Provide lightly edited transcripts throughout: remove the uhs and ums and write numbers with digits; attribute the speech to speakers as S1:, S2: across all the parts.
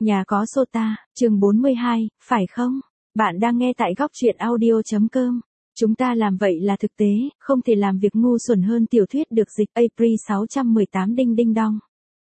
S1: Nhà có Sota, chương 42, phải không? Bạn đang nghe tại góc truyện audio.com. Chúng ta làm vậy là thực tế, không thể làm việc ngu xuẩn hơn tiểu thuyết được dịch April 618 đinh đinh đong.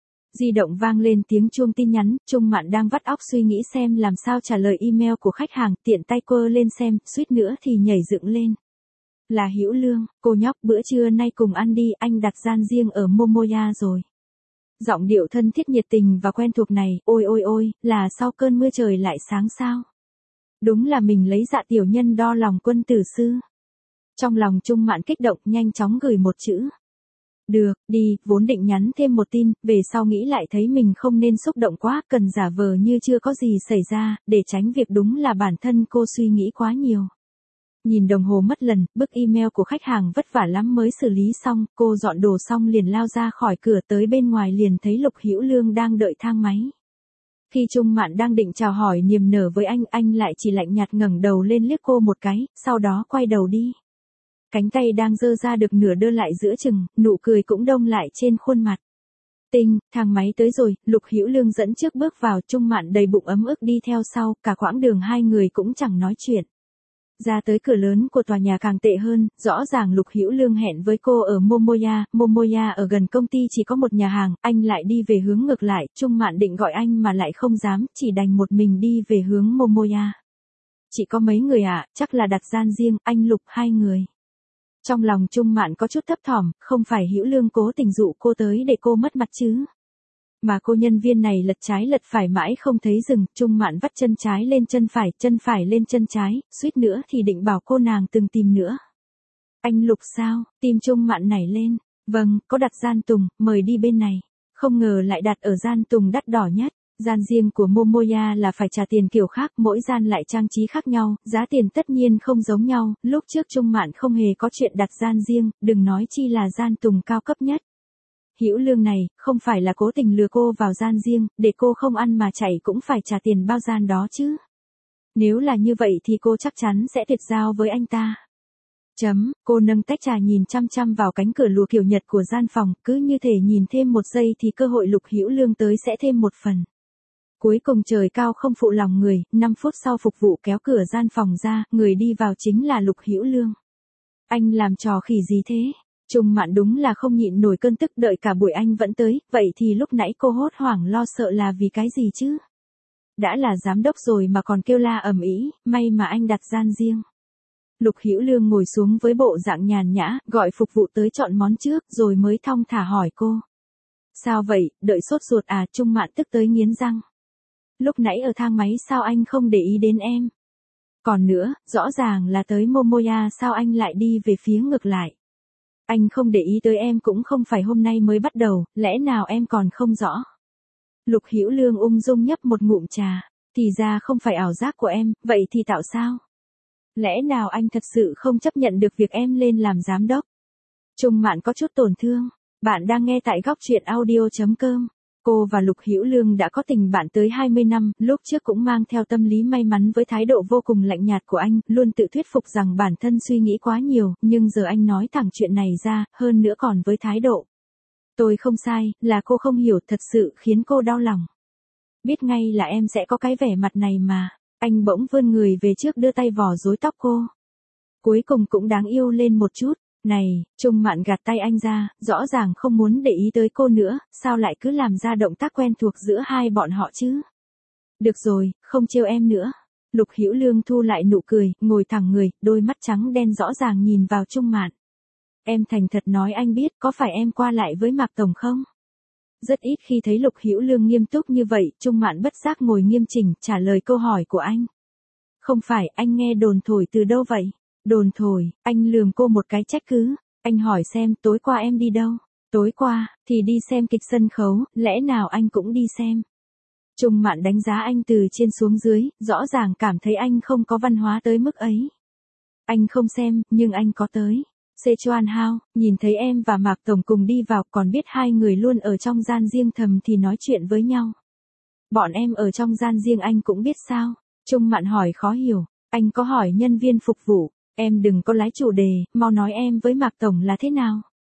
S1: Di động vang lên tiếng chuông tin nhắn, Trung Mạn đang vắt óc suy nghĩ xem làm sao trả lời email của khách hàng, tiện tay quơ lên xem, suýt nữa thì nhảy dựng lên. Là Hữu Lương, cô nhóc bữa trưa nay cùng ăn đi, anh đặt gian riêng ở Momoya rồi. Giọng điệu thân thiết nhiệt tình và quen thuộc này, ôi ôi ôi, là sau cơn mưa trời lại sáng sao? Đúng là mình lấy dạ tiểu nhân đo lòng quân tử sư. Trong lòng Trung Mạn kích động nhanh chóng gửi một chữ. Được, đi, vốn định nhắn thêm một tin, về sau nghĩ lại thấy mình không nên xúc động quá, cần giả vờ như chưa có gì xảy ra, để tránh việc đúng là bản thân cô suy nghĩ quá nhiều. Nhìn đồng hồ mất lần, bức email của khách hàng vất vả lắm mới xử lý xong, cô dọn đồ xong liền lao ra khỏi cửa tới bên ngoài liền thấy Lục Hữu Lương đang đợi thang máy. Khi Trung Mạn đang định chào hỏi niềm nở với anh lại chỉ lạnh nhạt ngẩng đầu lên liếc cô một cái, sau đó quay đầu đi. Cánh tay đang giơ ra được nửa đưa lại giữa chừng, nụ cười cũng đông lại trên khuôn mặt. Tinh, thang máy tới rồi, Lục Hữu Lương dẫn trước bước vào, Trung Mạn đầy bụng ấm ức đi theo sau, cả quãng đường hai người cũng chẳng nói chuyện. Ra tới cửa lớn của tòa nhà càng tệ hơn, rõ ràng Lục Hữu Lương hẹn với cô ở Momoya ở gần công ty chỉ có một nhà hàng, anh lại đi về hướng ngược lại, Trung Mạn định gọi anh mà lại không dám, chỉ đành một mình đi về hướng Momoya. Chỉ có mấy người chắc là đặt gian riêng, anh Lục hai người. Trong lòng Trung Mạn có chút thấp thỏm, không phải Hữu Lương cố tình dụ cô tới để cô mất mặt chứ. Mà cô nhân viên này lật trái lật phải mãi không thấy dừng, Trung Mạn vắt chân trái lên chân phải lên chân trái, suýt nữa thì định bảo cô nàng từng tìm nữa. Anh Lục sao, tim Trung Mạn nảy lên, vâng, có đặt gian Tùng, mời đi bên này. Không ngờ lại đặt ở gian Tùng đắt đỏ nhất, gian riêng của Momoya là phải trả tiền kiểu khác, mỗi gian lại trang trí khác nhau, giá tiền tất nhiên không giống nhau, lúc trước Trung Mạn không hề có chuyện đặt gian riêng, đừng nói chi là gian Tùng cao cấp nhất. Hữu Lương này, không phải là cố tình lừa cô vào gian riêng, để cô không ăn mà chạy cũng phải trả tiền bao gian đó chứ. Nếu là như vậy thì cô chắc chắn sẽ tuyệt giao với anh ta. Cô nâng tách trà nhìn chăm chăm vào cánh cửa lụa kiểu Nhật của gian phòng, cứ như thể nhìn thêm một giây thì cơ hội Lục Hữu Lương tới sẽ thêm một phần. Cuối cùng trời cao không phụ lòng người, 5 phút sau phục vụ kéo cửa gian phòng ra, người đi vào chính là Lục Hữu Lương. Anh làm trò khỉ gì thế? Trung Mạn đúng là không nhịn nổi cơn tức, đợi cả buổi anh vẫn tới, vậy thì lúc nãy cô hốt hoảng lo sợ là vì cái gì chứ? Đã là giám đốc rồi mà còn kêu la ầm ĩ, may mà anh đặt gian riêng. Lục Hữu Lương ngồi xuống với bộ dạng nhàn nhã, gọi phục vụ tới chọn món trước, rồi mới thong thả hỏi cô. Sao vậy, đợi sốt ruột à? Trung Mạn tức tới nghiến răng. Lúc nãy ở thang máy sao anh không để ý đến em? Còn nữa, rõ ràng là tới Momoya sao anh lại đi về phía ngược lại? Anh không để ý tới em cũng không phải hôm nay mới bắt đầu, lẽ nào em còn không rõ? Lục Hữu Lương ung dung nhấp một ngụm trà, thì ra không phải ảo giác của em, vậy thì tạo sao? Lẽ nào anh thật sự không chấp nhận được việc em lên làm giám đốc? Trung Mạn có chút tổn thương, bạn đang nghe tại góc truyện audio.com. Cô và Lục Hữu Lương đã có tình bạn tới 20 năm, lúc trước cũng mang theo tâm lý may mắn với thái độ vô cùng lạnh nhạt của anh, luôn tự thuyết phục rằng bản thân suy nghĩ quá nhiều, nhưng giờ anh nói thẳng chuyện này ra, hơn nữa còn với thái độ. Tôi không sai, là cô không hiểu, thật sự khiến cô đau lòng. Biết ngay là em sẽ có cái vẻ mặt này mà, anh bỗng vươn người về trước đưa tay vò rối tóc cô. Cuối cùng cũng đáng yêu lên một chút. Này, Trung Mạn gạt tay anh ra, rõ ràng không muốn để ý tới cô nữa, sao lại cứ làm ra động tác quen thuộc giữa hai bọn họ chứ? Được rồi, không trêu em nữa. Lục Hữu Lương thu lại nụ cười, ngồi thẳng người, đôi mắt trắng đen rõ ràng nhìn vào Trung Mạn. Em thành thật nói anh biết, có phải em qua lại với Mạc Tổng không? Rất ít khi thấy Lục Hữu Lương nghiêm túc như vậy, Trung Mạn bất giác ngồi nghiêm chỉnh, trả lời câu hỏi của anh. Không phải, anh nghe đồn thổi từ đâu vậy? Đồn thổi, anh lườm cô một cái trách cứ, anh hỏi xem tối qua em đi đâu? Tối qua, thì đi xem kịch sân khấu, lẽ nào anh cũng đi xem? Trung Mạn đánh giá anh từ trên xuống dưới, rõ ràng cảm thấy anh không có văn hóa tới mức ấy. Anh không xem, nhưng anh có tới. Sichuan House, nhìn thấy em và Mạc Tổng cùng đi vào, còn biết hai người luôn ở trong gian riêng thầm thì nói chuyện với nhau. Bọn em ở trong gian riêng anh cũng biết sao? Trung Mạn hỏi khó hiểu, anh có hỏi nhân viên phục vụ. Em đừng có lái chủ đề, mau nói em với Mạc Tổng là thế nào?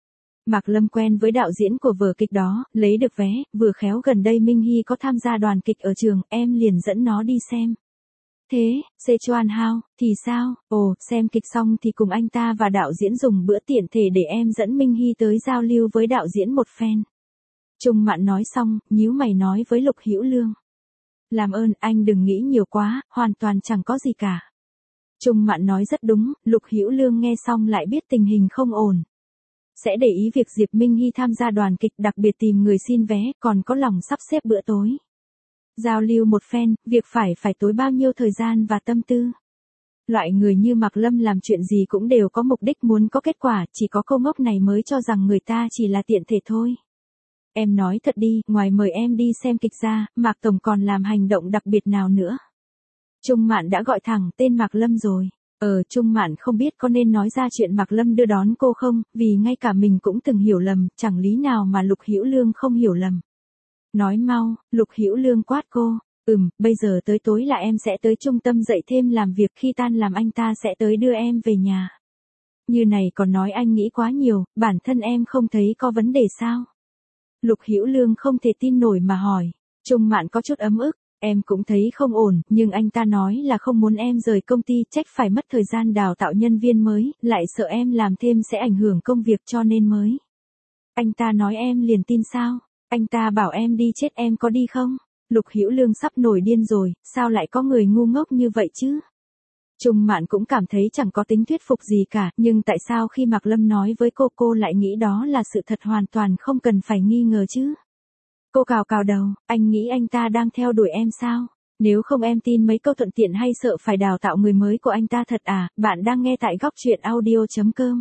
S1: Mạc Lâm quen với đạo diễn của vở kịch đó, lấy được vé, vừa khéo gần đây Minh Hy có tham gia đoàn kịch ở trường, em liền dẫn nó đi xem. Thế, Szechuan Hao, thì sao? Ồ, xem kịch xong thì cùng anh ta và đạo diễn dùng bữa tiện thể để em dẫn Minh Hy tới giao lưu với đạo diễn một phen. Trung Mạn nói xong, nhíu mày nói với Lục Hữu Lương. Làm ơn, anh đừng nghĩ nhiều quá, hoàn toàn chẳng có gì cả. Trung Mạn nói rất đúng, Lục Hữu Lương nghe xong lại biết tình hình không ổn. Sẽ để ý việc Diệp Minh Hy tham gia đoàn kịch, đặc biệt tìm người xin vé, còn có lòng sắp xếp bữa tối. Giao lưu một phen, việc phải tốn bao nhiêu thời gian và tâm tư. Loại người như Mạc Lâm làm chuyện gì cũng đều có mục đích muốn có kết quả, chỉ có cô ngốc này mới cho rằng người ta chỉ là tiện thể thôi. Em nói thật đi, ngoài mời em đi xem kịch ra, Mạc Tổng còn làm hành động đặc biệt nào nữa? Trung Mạn đã gọi thẳng tên Mạc Lâm rồi. Trung Mạn không biết có nên nói ra chuyện Mạc Lâm đưa đón cô không, vì ngay cả mình cũng từng hiểu lầm, chẳng lý nào mà Lục Hữu Lương không hiểu lầm. Nói mau, Lục Hữu Lương quát cô. Bây giờ tới tối là em sẽ tới trung tâm dạy thêm làm việc, khi tan làm anh ta sẽ tới đưa em về nhà. Như này còn nói anh nghĩ quá nhiều, bản thân em không thấy có vấn đề sao? Lục Hữu Lương không thể tin nổi mà hỏi. Trung Mạn có chút ấm ức, em cũng thấy không ổn, nhưng anh ta nói là không muốn em rời công ty, trách phải mất thời gian đào tạo nhân viên mới, lại sợ em làm thêm sẽ ảnh hưởng công việc cho nên mới. Anh ta nói em liền tin sao? Anh ta bảo em đi chết, em có đi không? Lục Hữu Lương sắp nổi điên rồi, sao lại có người ngu ngốc như vậy chứ? Trung Mạn cũng cảm thấy chẳng có tính thuyết phục gì cả, nhưng tại sao khi Mạc Lâm nói với cô lại nghĩ đó là sự thật hoàn toàn không cần phải nghi ngờ chứ? Cô cào cào đầu, anh nghĩ anh ta đang theo đuổi em sao? Nếu không em tin mấy câu thuận tiện hay sợ phải đào tạo người mới của anh ta thật à? Bạn đang nghe tại góc truyện audio.com.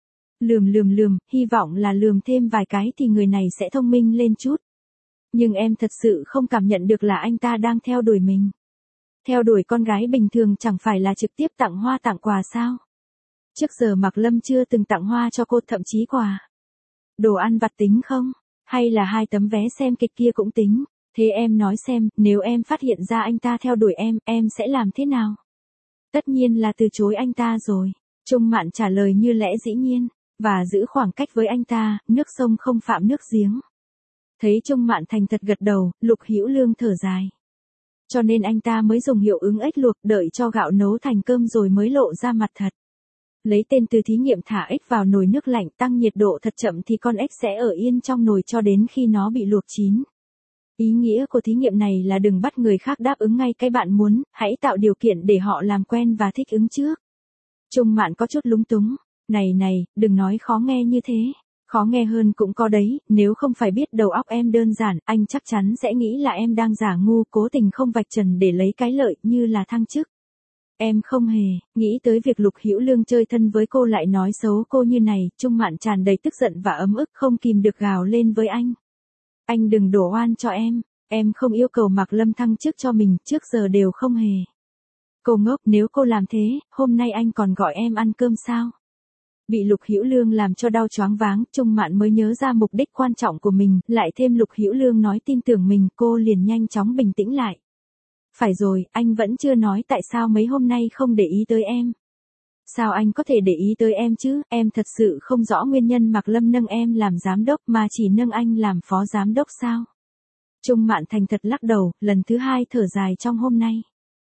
S1: Lườm, hy vọng là lườm thêm vài cái thì người này sẽ thông minh lên chút. Nhưng em thật sự không cảm nhận được là anh ta đang theo đuổi mình. Theo đuổi con gái bình thường chẳng phải là trực tiếp tặng hoa tặng quà sao? Trước giờ Mạc Lâm chưa từng tặng hoa cho cô, thậm chí quà. Đồ ăn vặt tính không? Hay là 2 tấm vé xem kịch kia cũng tính? Thế em nói xem, nếu em phát hiện ra anh ta theo đuổi em sẽ làm thế nào? Tất nhiên là từ chối anh ta rồi. Trung Mạn trả lời như lẽ dĩ nhiên, và giữ khoảng cách với anh ta, nước sông không phạm nước giếng. Thấy Trung Mạn thành thật gật đầu, Lục Hữu Lương thở dài. Cho nên anh ta mới dùng hiệu ứng ếch luộc, đợi cho gạo nấu thành cơm rồi mới lộ ra mặt thật. Lấy tên từ thí nghiệm thả ếch vào nồi nước lạnh, tăng nhiệt độ thật chậm thì con ếch sẽ ở yên trong nồi cho đến khi nó bị luộc chín. Ý nghĩa của thí nghiệm này là đừng bắt người khác đáp ứng ngay cái bạn muốn, hãy tạo điều kiện để họ làm quen và thích ứng trước. Trung Mạn có chút lúng túng. Này, đừng nói khó nghe như thế. Khó nghe hơn cũng có đấy, nếu không phải biết đầu óc em đơn giản, anh chắc chắn sẽ nghĩ là em đang giả ngu, cố tình không vạch trần để lấy cái lợi, như là thăng chức. Em không hề nghĩ tới việc Lục Hữu Lương chơi thân với cô lại nói xấu cô như này. Trung Mạn tràn đầy tức giận và ấm ức, không kìm được gào lên với anh. Anh đừng đổ oan cho em không yêu cầu Mạc Lâm thăng chức cho mình, trước giờ đều không hề. Cô ngốc, nếu cô làm thế, hôm nay anh còn gọi em ăn cơm sao? Bị Lục Hữu Lương làm cho đau choáng váng, Trung Mạn mới nhớ ra mục đích quan trọng của mình, lại thêm Lục Hữu Lương nói tin tưởng mình, cô liền nhanh chóng bình tĩnh lại. Phải rồi, anh vẫn chưa nói tại sao mấy hôm nay không để ý tới em. Sao anh có thể để ý tới em chứ, em thật sự không rõ nguyên nhân Mạc Lâm nâng em làm giám đốc mà chỉ nâng anh làm phó giám đốc sao? Trung Mạn thành thật lắc đầu, lần thứ 2 thở dài trong hôm nay.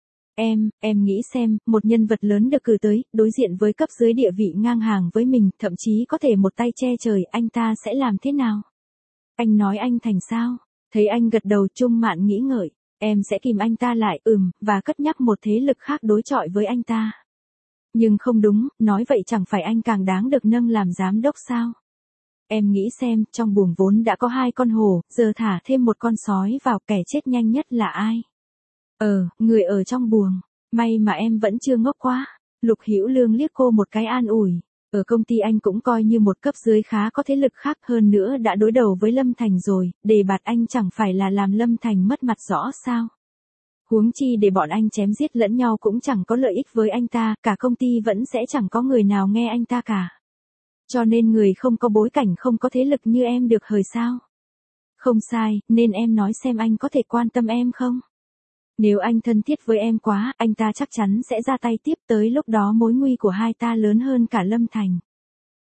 S1: Em nghĩ xem, một nhân vật lớn được cử tới, đối diện với cấp dưới địa vị ngang hàng với mình, thậm chí có thể một tay che trời, anh ta sẽ làm thế nào? Anh nói anh thành sao? Thấy anh gật đầu, Trung Mạn nghĩ ngợi, em sẽ kìm anh ta lại, và cất nhắc một thế lực khác đối chọi với anh ta. Nhưng không đúng, nói vậy chẳng phải anh càng đáng được nâng làm giám đốc sao? Em nghĩ xem, trong buồng vốn đã có 2 con hổ, giờ thả thêm một con sói vào, kẻ chết nhanh nhất là ai? Người ở trong buồng. May mà em vẫn chưa ngốc quá. Lục Hữu Lương liếc cô một cái an ủi. Ở công ty anh cũng coi như một cấp dưới khá có thế lực khác, hơn nữa đã đối đầu với Lâm Thành rồi, đề bạt anh chẳng phải là làm Lâm Thành mất mặt rõ sao? Huống chi để bọn anh chém giết lẫn nhau cũng chẳng có lợi ích với anh ta, cả công ty vẫn sẽ chẳng có người nào nghe anh ta cả. Cho nên người không có bối cảnh, không có thế lực như em được hời sao? Không sai, nên em nói xem anh có thể quan tâm em không? Nếu anh thân thiết với em quá, anh ta chắc chắn sẽ ra tay tiếp, tới lúc đó mối nguy của hai ta lớn hơn cả Lâm Thành.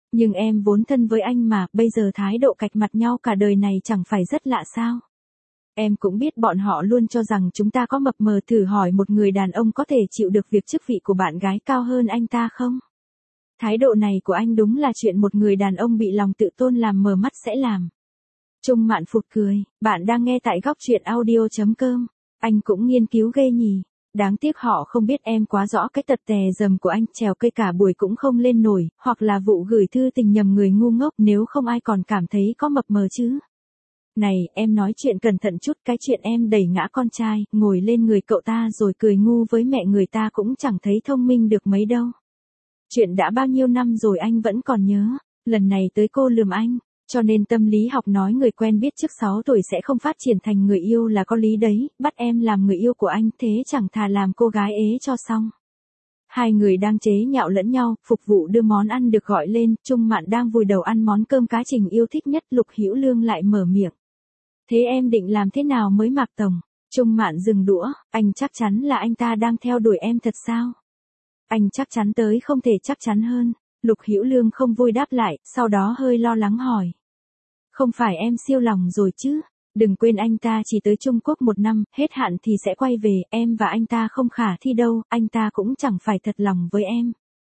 S1: Nhưng em vốn thân với anh mà, bây giờ thái độ cạch mặt nhau cả đời này chẳng phải rất lạ sao? Em cũng biết bọn họ luôn cho rằng chúng ta có mập mờ, thử hỏi một người đàn ông có thể chịu được việc chức vị của bạn gái cao hơn anh ta không? Thái độ này của anh đúng là chuyện một người đàn ông bị lòng tự tôn làm mờ mắt sẽ làm. Trung Mạn phụt cười, bạn đang nghe tại góc truyện audio.com. Anh cũng nghiên cứu ghê nhỉ. Đáng tiếc họ không biết em quá rõ cái tật tè dầm của anh, trèo cây cả buổi cũng không lên nổi, hoặc là vụ gửi thư tình nhầm người ngu ngốc, nếu không ai còn cảm thấy có mập mờ chứ. Này, em nói chuyện cẩn thận chút, cái chuyện em đẩy ngã con trai, ngồi lên người cậu ta rồi cười ngu với mẹ người ta cũng chẳng thấy thông minh được mấy đâu. Chuyện đã bao nhiêu năm rồi anh vẫn còn nhớ, lần này tới cô lườm anh, cho nên tâm lý học nói người quen biết trước 6 tuổi sẽ không phát triển thành người yêu là có lý đấy, bắt em làm người yêu của anh thế chẳng thà làm cô gái ế cho xong. Hai người đang chế nhạo lẫn nhau, phục vụ đưa món ăn được gọi lên, Trung Mạn đang vùi đầu ăn món cơm cá trình yêu thích nhất, Lục Hữu Lương lại mở miệng. Thế em định làm thế nào mới Mạc Tổng? Trung Mạn dừng đũa, anh chắc chắn là anh ta đang theo đuổi em thật sao? Anh chắc chắn tới không thể chắc chắn hơn. Lục Hữu Lương không vui đáp lại, sau đó hơi lo lắng hỏi. Không phải em siêu lòng rồi chứ? Đừng quên anh ta chỉ tới Trung Quốc 1 năm, hết hạn thì sẽ quay về, em và anh ta không khả thi đâu, anh ta cũng chẳng phải thật lòng với em.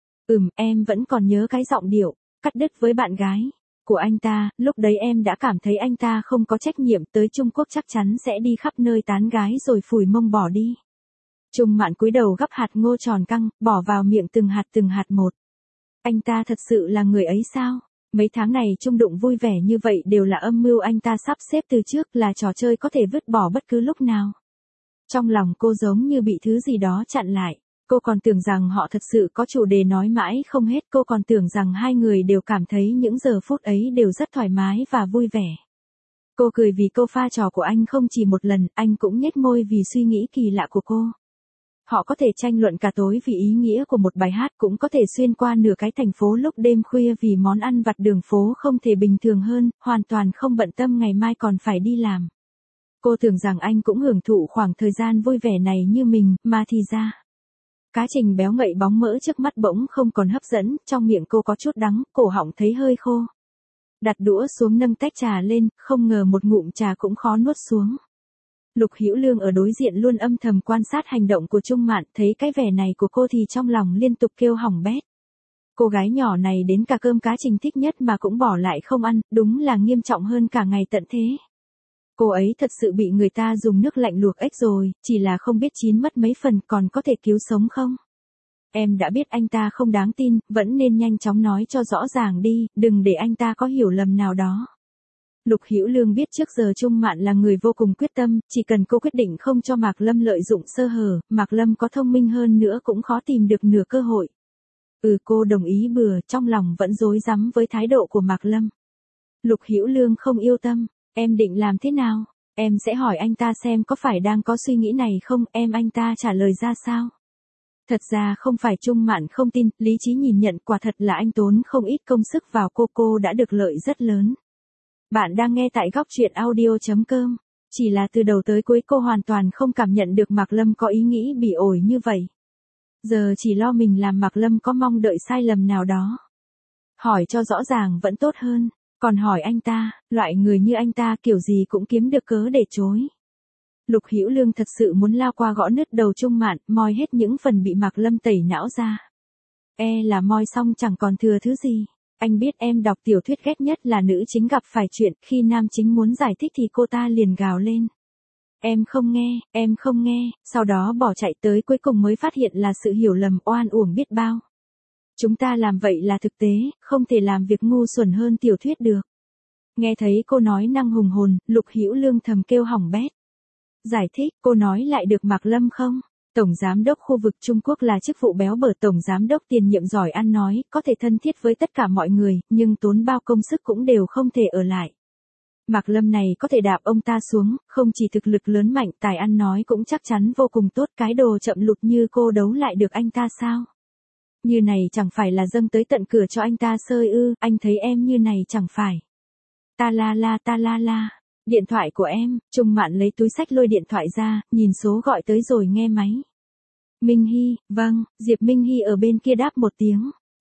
S1: Em vẫn còn nhớ cái giọng điệu, cắt đứt với bạn gái của anh ta, lúc đấy em đã cảm thấy anh ta không có trách nhiệm, tới Trung Quốc chắc chắn sẽ đi khắp nơi tán gái rồi phủi mông bỏ đi. Trung Mạn cúi đầu gắp hạt ngô tròn căng, bỏ vào miệng từng hạt một. Anh ta thật sự là người ấy sao? Mấy tháng này chung đụng vui vẻ như vậy đều là âm mưu anh ta sắp xếp từ trước, là trò chơi có thể vứt bỏ bất cứ lúc nào. Trong lòng cô giống như bị thứ gì đó chặn lại. Cô còn tưởng rằng họ thật sự có chủ đề nói mãi không hết, cô còn tưởng rằng hai người đều cảm thấy những giờ phút ấy đều rất thoải mái và vui vẻ. Cô cười vì câu pha trò của anh không chỉ một lần, anh cũng nhếch môi vì suy nghĩ kỳ lạ của cô. Họ có thể tranh luận cả tối vì ý nghĩa của một bài hát, cũng có thể xuyên qua nửa cái thành phố lúc đêm khuya vì món ăn vặt đường phố không thể bình thường hơn, hoàn toàn không bận tâm ngày mai còn phải đi làm. Cô tưởng rằng anh cũng hưởng thụ khoảng thời gian vui vẻ này như mình, mà thì ra. Cá trình béo ngậy bóng mỡ trước mắt bỗng không còn hấp dẫn, trong miệng cô có chút đắng, cổ họng thấy hơi khô. Đặt đũa xuống nâng tách trà lên, không ngờ một ngụm trà cũng khó nuốt xuống. Lục Hữu Lương ở đối diện luôn âm thầm quan sát hành động của Trung Mạn, thấy cái vẻ này của cô thì trong lòng liên tục kêu hỏng bét. Cô gái nhỏ này đến cả cơm cá trình thích nhất mà cũng bỏ lại không ăn, đúng là nghiêm trọng hơn cả ngày tận thế. Cô ấy thật sự bị người ta dùng nước lạnh luộc ếch rồi, chỉ là không biết chín mất mấy phần, còn có thể cứu sống không? Em đã biết anh ta không đáng tin, vẫn nên nhanh chóng nói cho rõ ràng đi, đừng để anh ta có hiểu lầm nào đó. Lục Hữu Lương biết trước giờ Trung Mạn là người vô cùng quyết tâm, chỉ cần cô quyết định không cho Mạc Lâm lợi dụng sơ hở, Mạc Lâm có thông minh hơn nữa cũng khó tìm được nửa cơ hội. Cô đồng ý bừa, trong lòng vẫn rối rắm với thái độ của Mạc Lâm. Lục Hữu Lương không yêu tâm, em định làm thế nào? Em sẽ hỏi anh ta xem có phải đang có suy nghĩ này không, anh ta trả lời ra sao? Thật ra không phải Trung Mạn không tin, lý trí nhìn nhận quả thật là anh tốn không ít công sức vào cô đã được lợi rất lớn. Bạn đang nghe tại góc truyện audio.com. Chỉ là từ đầu tới cuối cô hoàn toàn không cảm nhận được Mạc Lâm có ý nghĩ bị ổi như vậy. Giờ chỉ lo mình làm Mạc Lâm có mong đợi sai lầm nào đó. Hỏi cho rõ ràng vẫn tốt hơn, còn hỏi anh ta, loại người như anh ta kiểu gì cũng kiếm được cớ để chối. Lục Hữu Lương thật sự muốn lao qua gõ nứt đầu Trung Mạn, moi hết những phần bị Mạc Lâm tẩy não ra. Là moi xong chẳng còn thừa thứ gì. Anh biết em đọc tiểu thuyết ghét nhất là nữ chính gặp phải chuyện, khi nam chính muốn giải thích thì cô ta liền gào lên. Em không nghe, sau đó bỏ chạy tới cuối cùng mới phát hiện là sự hiểu lầm oan uổng biết bao. Chúng ta làm vậy là thực tế, không thể làm việc ngu xuẩn hơn tiểu thuyết được. Nghe thấy cô nói năng hùng hồn, Lục Hữu Lương thầm kêu hỏng bét. Giải thích, cô nói lại được Mạc Lâm không? Tổng giám đốc khu vực Trung Quốc là chức vụ béo bở, tổng giám đốc tiền nhiệm giỏi ăn nói, có thể thân thiết với tất cả mọi người, nhưng tốn bao công sức cũng đều không thể ở lại. Mạc Lâm này có thể đạp ông ta xuống, không chỉ thực lực lớn mạnh, tài ăn nói cũng chắc chắn vô cùng tốt, cái đồ chậm lụt như cô đấu lại được anh ta sao? Như này chẳng phải là dâng tới tận cửa cho anh ta sơi ư, anh thấy em như này chẳng phải. Ta la la. Điện thoại của em, Trung Mạn lấy túi xách lôi điện thoại ra, nhìn số gọi tới rồi nghe máy. Minh Hy, vâng, Diệp Minh Hy ở bên kia đáp một tiếng.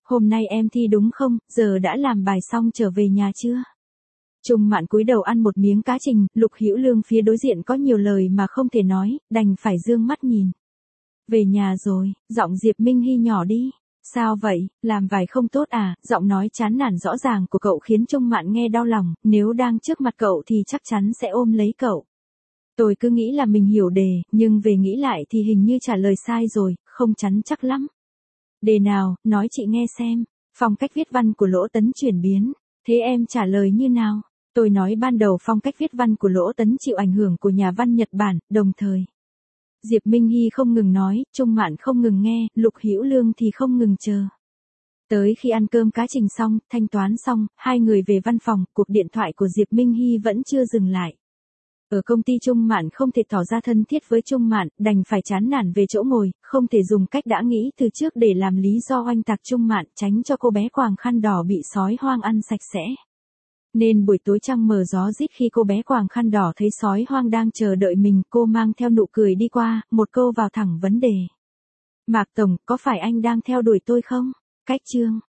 S1: hôm nay em thi đúng không, giờ đã làm bài xong trở về nhà chưa? Trung Mạn cúi đầu ăn một miếng cá trình, Lục Hữu Lương phía đối diện có nhiều lời mà không thể nói, đành phải dương mắt nhìn. Về nhà rồi, giọng Diệp Minh Hy nhỏ đi. Sao vậy, làm bài không tốt à? Giọng nói chán nản rõ ràng của cậu khiến Trung Mạn nghe đau lòng, nếu đang trước mặt cậu thì chắc chắn sẽ ôm lấy cậu. Tôi cứ nghĩ là mình hiểu đề, nhưng về nghĩ lại thì hình như trả lời sai rồi, không chắn chắc lắm. Đề nào, nói chị nghe xem. Phong cách viết văn của Lỗ Tấn chuyển biến. Thế em trả lời như nào? Tôi nói ban đầu phong cách viết văn của Lỗ Tấn chịu ảnh hưởng của nhà văn Nhật Bản, đồng thời. Diệp Minh Hy không ngừng nói, Trung Mạn không ngừng nghe, Lục Hữu Lương thì không ngừng chờ. Tới khi ăn cơm cá trình xong, thanh toán xong, hai người về văn phòng, cuộc điện thoại của Diệp Minh Hy vẫn chưa dừng lại. Ở công ty Trung Mạn không thể tỏ ra thân thiết với Trung Mạn, đành phải chán nản về chỗ ngồi, không thể dùng cách đã nghĩ từ trước để làm lý do oanh tạc Trung Mạn, tránh cho cô bé quàng khăn đỏ bị sói hoang ăn sạch sẽ. Nên buổi tối trăng mờ gió rít khi cô bé quàng khăn đỏ thấy sói hoang đang chờ đợi mình, cô mang theo nụ cười đi qua, một câu vào thẳng vấn đề. Mạc Tổng, có phải anh đang theo đuổi tôi không? Cách chương